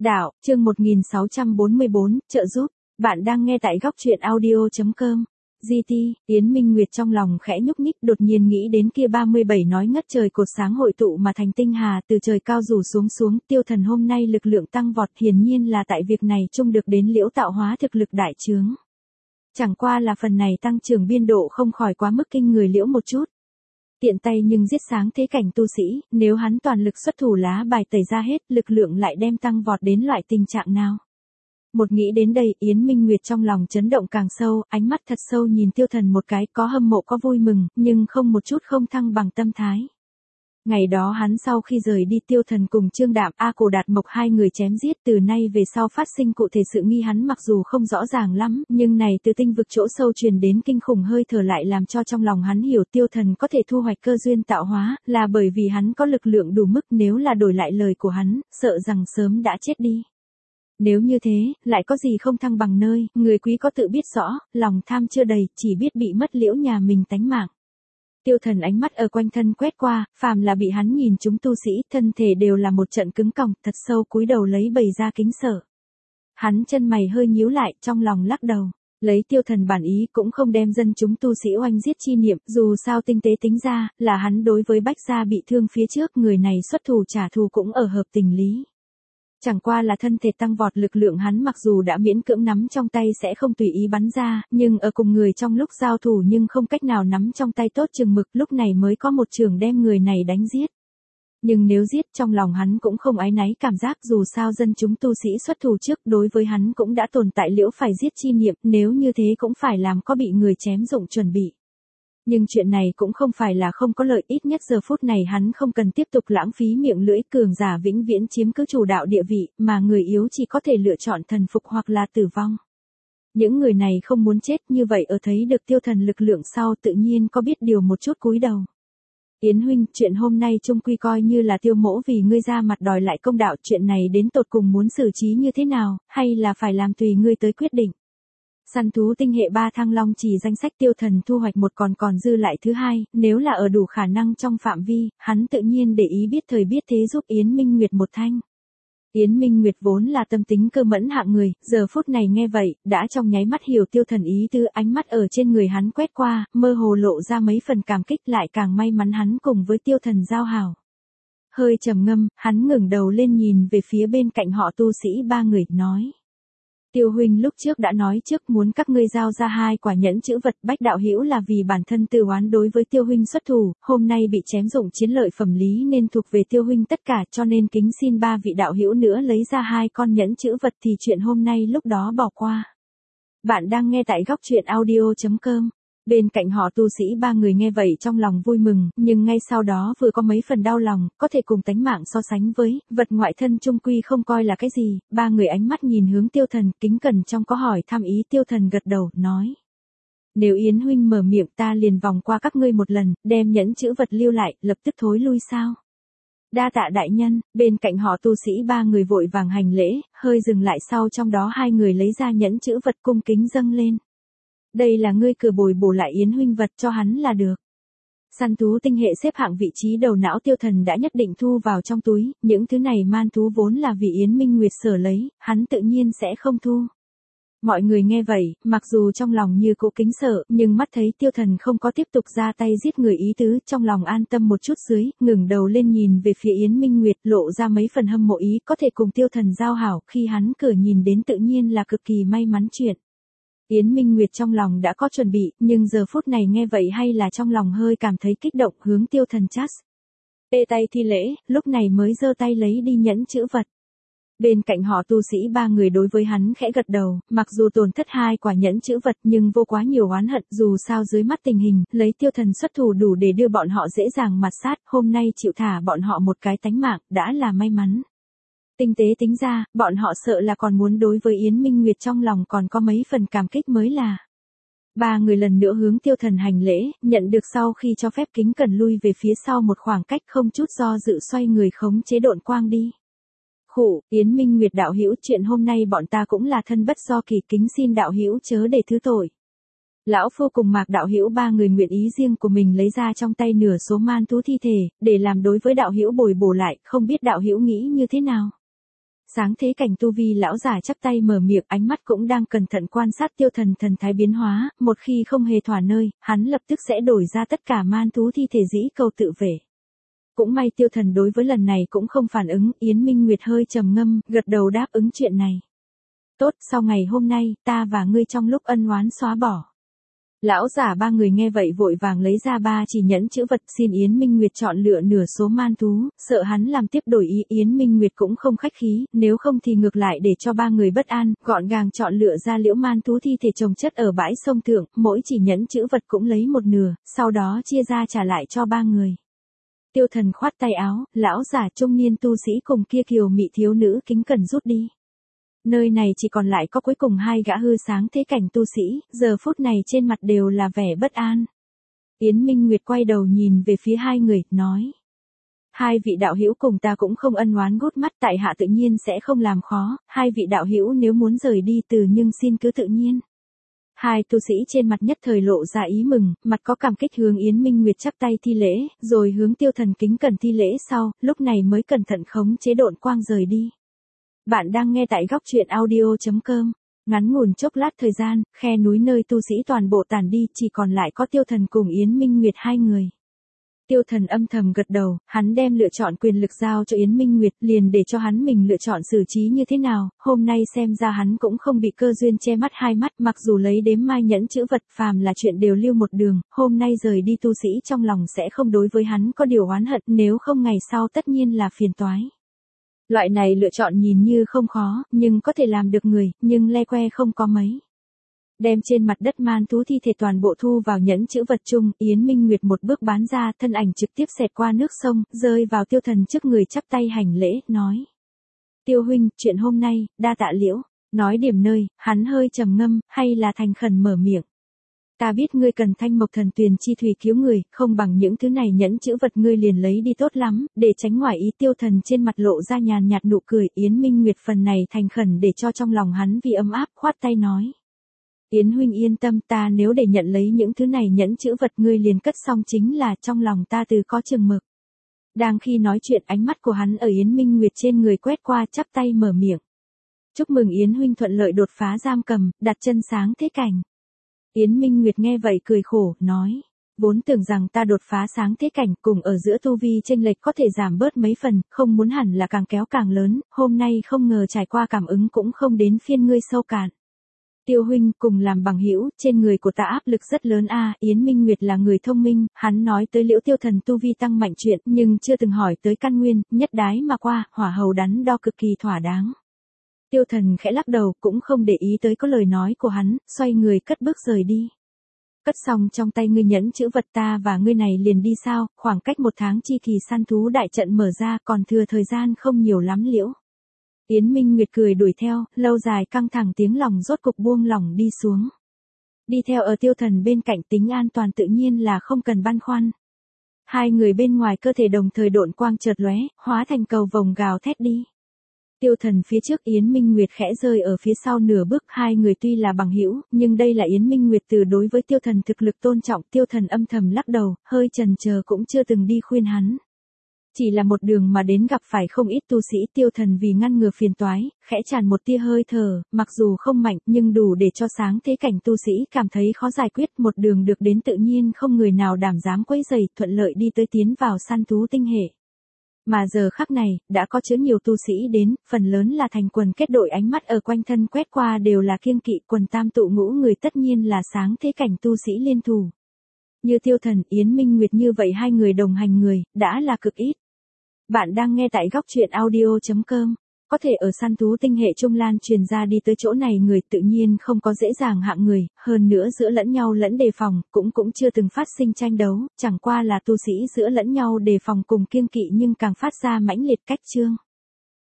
Đạo, chương 1644, trợ giúp. Bạn đang nghe tại góc truyện audio.com. GT, Yến Minh Nguyệt trong lòng khẽ nhúc nhích, đột nhiên nghĩ đến kia 37 nói ngất trời cột sáng hội tụ mà thành tinh hà từ trời cao rủ xuống, Tiêu Thần hôm nay lực lượng tăng vọt, hiển nhiên là tại việc này chung được đến liễu tạo hóa thực lực đại trướng. Chẳng qua là phần này tăng trưởng biên độ không khỏi quá mức kinh người liễu một chút. Tiện tay nhưng giết sáng thế cảnh tu sĩ, nếu hắn toàn lực xuất thủ lá bài tẩy ra hết, lực lượng lại đem tăng vọt đến loại tình trạng nào. Một nghĩ đến đây, Yến Minh Nguyệt trong lòng chấn động càng sâu, ánh mắt thật sâu nhìn Tiêu Thần một cái, có hâm mộ có vui mừng, nhưng không một chút không thăng bằng tâm thái. Ngày đó hắn sau khi rời đi, Tiêu Thần cùng Trương Đạm, A Cổ Đạt Mộc hai người chém giết, từ nay về sau phát sinh cụ thể sự nghi hắn mặc dù không rõ ràng lắm, nhưng này từ tinh vực chỗ sâu truyền đến kinh khủng hơi thở lại làm cho trong lòng hắn hiểu Tiêu Thần có thể thu hoạch cơ duyên tạo hóa, là bởi vì hắn có lực lượng đủ mức, nếu là đổi lại lời của hắn, sợ rằng sớm đã chết đi. Nếu như thế, lại có gì không thăng bằng nơi, người quý có tự biết rõ, lòng tham chưa đầy, chỉ biết bị mất liễu nhà mình tánh mạng. Tiêu Thần ánh mắt ở quanh thân quét qua, phàm là bị hắn nhìn chúng tu sĩ, thân thể đều là một trận cứng còng, thật sâu cúi đầu lấy bày ra kính sợ. Hắn chân mày hơi nhíu lại, trong lòng lắc đầu. Lấy Tiêu Thần bản ý cũng không đem dân chúng tu sĩ oanh giết chi niệm, dù sao tinh tế tính ra, là hắn đối với Bách Gia bị thương phía trước, người này xuất thù trả thù cũng ở hợp tình lý. Chẳng qua là thân thể tăng vọt, lực lượng hắn mặc dù đã miễn cưỡng nắm trong tay sẽ không tùy ý bắn ra, nhưng ở cùng người trong lúc giao thủ nhưng không cách nào nắm trong tay tốt chừng mực, lúc này mới có một trường đem người này đánh giết. Nhưng nếu giết, trong lòng hắn cũng không áy náy cảm giác, dù sao dân chúng tu sĩ xuất thủ trước, đối với hắn cũng đã tồn tại liễu phải giết chi niệm, nếu như thế cũng phải làm có bị người chém dụng chuẩn bị. Nhưng chuyện này cũng không phải là không có lợi, ít nhất giờ phút này hắn không cần tiếp tục lãng phí miệng lưỡi, cường giả vĩnh viễn chiếm cứ chủ đạo địa vị, mà người yếu chỉ có thể lựa chọn thần phục hoặc là tử vong. Những người này không muốn chết, như vậy ở thấy được Tiêu Thần lực lượng sau tự nhiên có biết điều một chút cúi đầu. Yến huynh, chuyện hôm nay chung quy coi như là Tiêu mỗ vì ngươi ra mặt đòi lại công đạo, chuyện này đến tột cùng muốn xử trí như thế nào, hay là phải làm tùy ngươi tới quyết định. Săn thú tinh hệ 3 thăng long chỉ danh sách Tiêu Thần thu hoạch một còn dư lại thứ hai, nếu là ở đủ khả năng trong phạm vi, hắn tự nhiên để ý biết thời biết thế giúp Yến Minh Nguyệt một thanh. Yến Minh Nguyệt vốn là tâm tính cơ mẫn hạng người, giờ phút này nghe vậy, đã trong nháy mắt hiểu Tiêu Thần ý tứ, ánh mắt ở trên người hắn quét qua, mơ hồ lộ ra mấy phần cảm kích, lại càng may mắn hắn cùng với Tiêu Thần giao hảo. Hơi trầm ngâm, hắn ngẩng đầu lên nhìn về phía bên cạnh họ tu sĩ ba người, nói. Tiêu huynh lúc trước đã nói trước muốn các ngươi giao ra 2 quả nhẫn chữ vật, Bách đạo hữu là vì bản thân tự oán đối với Tiêu huynh xuất thủ, hôm nay bị chém dụng chiến lợi phẩm lý nên thuộc về Tiêu huynh tất cả, cho nên kính xin 3 vị đạo hữu nữa lấy ra 2 con nhẫn chữ vật thì chuyện hôm nay lúc đó bỏ qua. Bạn đang nghe tại góc truyện audio.com. Bên cạnh họ tu sĩ ba người nghe vậy trong lòng vui mừng, nhưng ngay sau đó vừa có mấy phần đau lòng, có thể cùng tánh mạng so sánh với, vật ngoại thân chung quy không coi là cái gì, ba người ánh mắt nhìn hướng Tiêu Thần, kính cẩn trong có hỏi thăm ý. Tiêu Thần gật đầu, nói. Nếu Yến huynh mở miệng ta liền vòng qua các ngươi một lần, đem nhẫn chữ vật lưu lại, lập tức thối lui sao? Đa tạ đại nhân, bên cạnh họ tu sĩ ba người vội vàng hành lễ, hơi dừng lại sau trong đó 2 người lấy ra nhẫn chữ vật cung kính dâng lên. Đây là ngươi cửa bồi bổ lại Yến huynh vật cho hắn là được. Săn thú tinh hệ xếp hạng vị trí đầu não Tiêu Thần đã nhất định thu vào trong túi, những thứ này man thú vốn là vì Yến Minh Nguyệt sở lấy, hắn tự nhiên sẽ không thu. Mọi người nghe vậy, mặc dù trong lòng như cũ kính sợ, nhưng mắt thấy Tiêu Thần không có tiếp tục ra tay giết người ý tứ, trong lòng an tâm một chút dưới, ngẩng đầu lên nhìn về phía Yến Minh Nguyệt, lộ ra mấy phần hâm mộ ý, có thể cùng Tiêu Thần giao hảo, khi hắn cửa nhìn đến tự nhiên là cực kỳ may mắn chuyện. Yến Minh Nguyệt trong lòng đã có chuẩn bị, nhưng giờ phút này nghe vậy hay là trong lòng hơi cảm thấy kích động, hướng Tiêu Thần chát. Tê tay thi lễ, lúc này mới giơ tay lấy đi nhẫn chữ vật. Bên cạnh họ tu sĩ ba người đối với hắn khẽ gật đầu, mặc dù tổn thất 2 quả nhẫn chữ vật nhưng vô quá nhiều oán hận, dù sao dưới mắt tình hình, lấy Tiêu Thần xuất thủ đủ để đưa bọn họ dễ dàng mặt sát, hôm nay chịu thả bọn họ một cái tánh mạng, đã là may mắn. Tinh tế tính ra, bọn họ sợ là còn muốn đối với Yến Minh Nguyệt trong lòng còn có mấy phần cảm kích mới là. 3 người lần nữa hướng Tiêu Thần hành lễ, nhận được sau khi cho phép kính cẩn lui về phía sau một khoảng cách, không chút do dự xoay người khống chế độn quang đi. Khụ, Yến Minh Nguyệt đạo hữu, chuyện hôm nay bọn ta cũng là thân bất do kỳ, kính xin đạo hữu chớ để thứ tội. Lão phu cùng Mạc đạo hữu 3 người nguyện ý riêng của mình lấy ra trong tay nửa số man thú thi thể, để làm đối với đạo hữu bồi bổ lại, không biết đạo hữu nghĩ như thế nào. Sáng thế cảnh tu vi lão giả chắp tay mở miệng, ánh mắt cũng đang cẩn thận quan sát Tiêu Thần thần thái biến hóa, một khi không hề thỏa nơi, hắn lập tức sẽ đổi ra tất cả man thú thi thể dĩ cầu tự vệ. Cũng may Tiêu Thần đối với lần này cũng không phản ứng, Yến Minh Nguyệt hơi trầm ngâm, gật đầu đáp ứng chuyện này. Tốt, sau ngày hôm nay, ta và ngươi trong lúc ân oán xóa bỏ. Lão giả ba người nghe vậy vội vàng lấy ra 3 chỉ nhẫn chữ vật, xin Yến Minh Nguyệt chọn lựa nửa số man thú, sợ hắn làm tiếp đổi ý. Yến Minh Nguyệt cũng không khách khí, nếu không thì ngược lại để cho 3 người bất an, gọn gàng chọn lựa ra liễu man thú thi thể chồng chất ở bãi sông thượng, mỗi chỉ nhẫn chữ vật cũng lấy một nửa, sau đó chia ra trả lại cho 3 người. Tiêu Thần khoát tay áo, lão giả trung niên tu sĩ cùng kia kiều mị thiếu nữ kính cẩn rút đi. Nơi này chỉ còn lại có cuối cùng 2 gã hư sáng thế cảnh tu sĩ, giờ phút này trên mặt đều là vẻ bất an. Yến Minh Nguyệt quay đầu nhìn về phía 2 người, nói. 2 vị đạo hữu cùng ta cũng không ân oán gút mắt, tại hạ tự nhiên sẽ không làm khó, 2 vị đạo hữu nếu muốn rời đi từ nhưng xin cứ tự nhiên. 2 tu sĩ trên mặt nhất thời lộ ra ý mừng, mặt có cảm kích hướng Yến Minh Nguyệt chắp tay thi lễ, rồi hướng Tiêu Thần kính cẩn thi lễ sau, lúc này mới cẩn thận khống chế độn quang rời đi. Bạn đang nghe tại góc truyện audio.com. Ngắn ngủn chốc lát thời gian, khe núi nơi tu sĩ toàn bộ tản đi, chỉ còn lại có Tiêu Thần cùng Yến Minh Nguyệt 2 người. Tiêu Thần âm thầm gật đầu, hắn đem lựa chọn quyền lực giao cho Yến Minh Nguyệt, liền để cho hắn mình lựa chọn xử trí như thế nào, hôm nay xem ra hắn cũng không bị cơ duyên che mắt 2 mắt, mặc dù lấy đếm mai nhẫn chữ vật, phàm là chuyện đều lưu một đường, hôm nay rời đi tu sĩ trong lòng sẽ không đối với hắn có điều oán hận, nếu không ngày sau tất nhiên là phiền toái. Loại này lựa chọn nhìn như không khó, nhưng có thể làm được người, nhưng le que không có mấy. Đem trên mặt đất man thú thi thể toàn bộ thu vào nhẫn chữ vật chung, Yến Minh Nguyệt một bước bán ra, thân ảnh trực tiếp xẹt qua nước sông, rơi vào Tiêu Thần trước người chắp tay hành lễ, nói. Tiêu huynh, chuyện hôm nay, đa tạ liễu. Nói điểm nơi, hắn hơi trầm ngâm, hay là thành khẩn mở miệng. Ta biết ngươi cần thanh mộc thần tuyền chi thủy cứu người, không bằng những thứ này nhẫn chữ vật ngươi liền lấy đi tốt lắm, để tránh ngoài ý. Tiêu Thần trên mặt lộ ra nhàn nhạt nụ cười, Yến Minh Nguyệt phần này thành khẩn để cho trong lòng hắn vì ấm áp, khoát tay nói. Yến huynh yên tâm, ta nếu để nhận lấy những thứ này nhẫn chữ vật ngươi liền cất xong chính là trong lòng ta từ có chừng mực. Đang khi nói chuyện ánh mắt của hắn ở Yến Minh Nguyệt trên người quét qua chắp tay mở miệng. Chúc mừng Yến huynh thuận lợi đột phá giam cầm, đặt chân sáng thế cảnh. Yến Minh Nguyệt nghe vậy cười khổ, nói. Vốn tưởng rằng ta đột phá sáng thế cảnh cùng ở giữa tu vi chênh lệch có thể giảm bớt mấy phần, không muốn hẳn là càng kéo càng lớn, hôm nay không ngờ trải qua cảm ứng cũng không đến phiên ngươi sâu cạn. Tiêu huynh cùng làm bằng hữu, trên người của ta áp lực rất lớn a. Yến Minh Nguyệt là người thông minh, hắn nói tới liễu Tiêu Thần tu vi tăng mạnh chuyện, nhưng chưa từng hỏi tới căn nguyên, nhất đái mà qua, hỏa hầu đắn đo cực kỳ thỏa đáng. Tiêu Thần khẽ lắc đầu, cũng không để ý tới có lời nói của hắn, xoay người cất bước rời đi. Cất xong trong tay ngươi nhẫn chữ vật, ta và ngươi này liền đi sao, khoảng cách 1 tháng chi kỳ săn thú đại trận mở ra, còn thừa thời gian không nhiều lắm liễu. Yến Minh Nguyệt cười đuổi theo, lâu dài căng thẳng tiếng lòng rốt cục buông lỏng đi xuống. Đi theo ở Tiêu Thần bên cạnh, tính an toàn tự nhiên là không cần băn khoăn. 2 người bên ngoài cơ thể đồng thời độn quang chợt lóe, hóa thành cầu vồng gào thét đi. Tiêu Thần phía trước, Yến Minh Nguyệt khẽ rơi ở phía sau nửa bước, 2 người tuy là bằng hữu, nhưng đây là Yến Minh Nguyệt từ đối với Tiêu Thần thực lực tôn trọng. Tiêu Thần âm thầm lắc đầu, hơi chần chờ cũng chưa từng đi khuyên hắn. Chỉ là một đường mà đến gặp phải không ít tu sĩ. Tiêu Thần vì ngăn ngừa phiền toái, khẽ tràn một tia hơi thở, mặc dù không mạnh nhưng đủ để cho sáng thế cảnh tu sĩ cảm thấy khó giải quyết. Một đường được đến tự nhiên không người nào đảm dám quấy rầy, thuận lợi đi tới tiến vào săn thú tinh hệ. Mà giờ khắc này, đã có chứa nhiều tu sĩ đến, phần lớn là thành quần kết đội, ánh mắt ở quanh thân quét qua đều là kiêng kỵ. Quần tam tụ ngũ người tất nhiên là sáng thế cảnh tu sĩ liên thủ. Như Tiêu Thần, Yến Minh Nguyệt như vậy 2 người đồng hành người, đã là cực ít. Bạn đang nghe tại góc truyện audio.com. Có thể ở săn thú tinh hệ trung lan truyền ra đi tới chỗ này người tự nhiên không có dễ dàng hạng người, hơn nữa giữa lẫn nhau lẫn đề phòng, cũng chưa từng phát sinh tranh đấu, chẳng qua là tu sĩ giữa lẫn nhau đề phòng cùng kiêng kỵ nhưng càng phát ra mãnh liệt cách chương.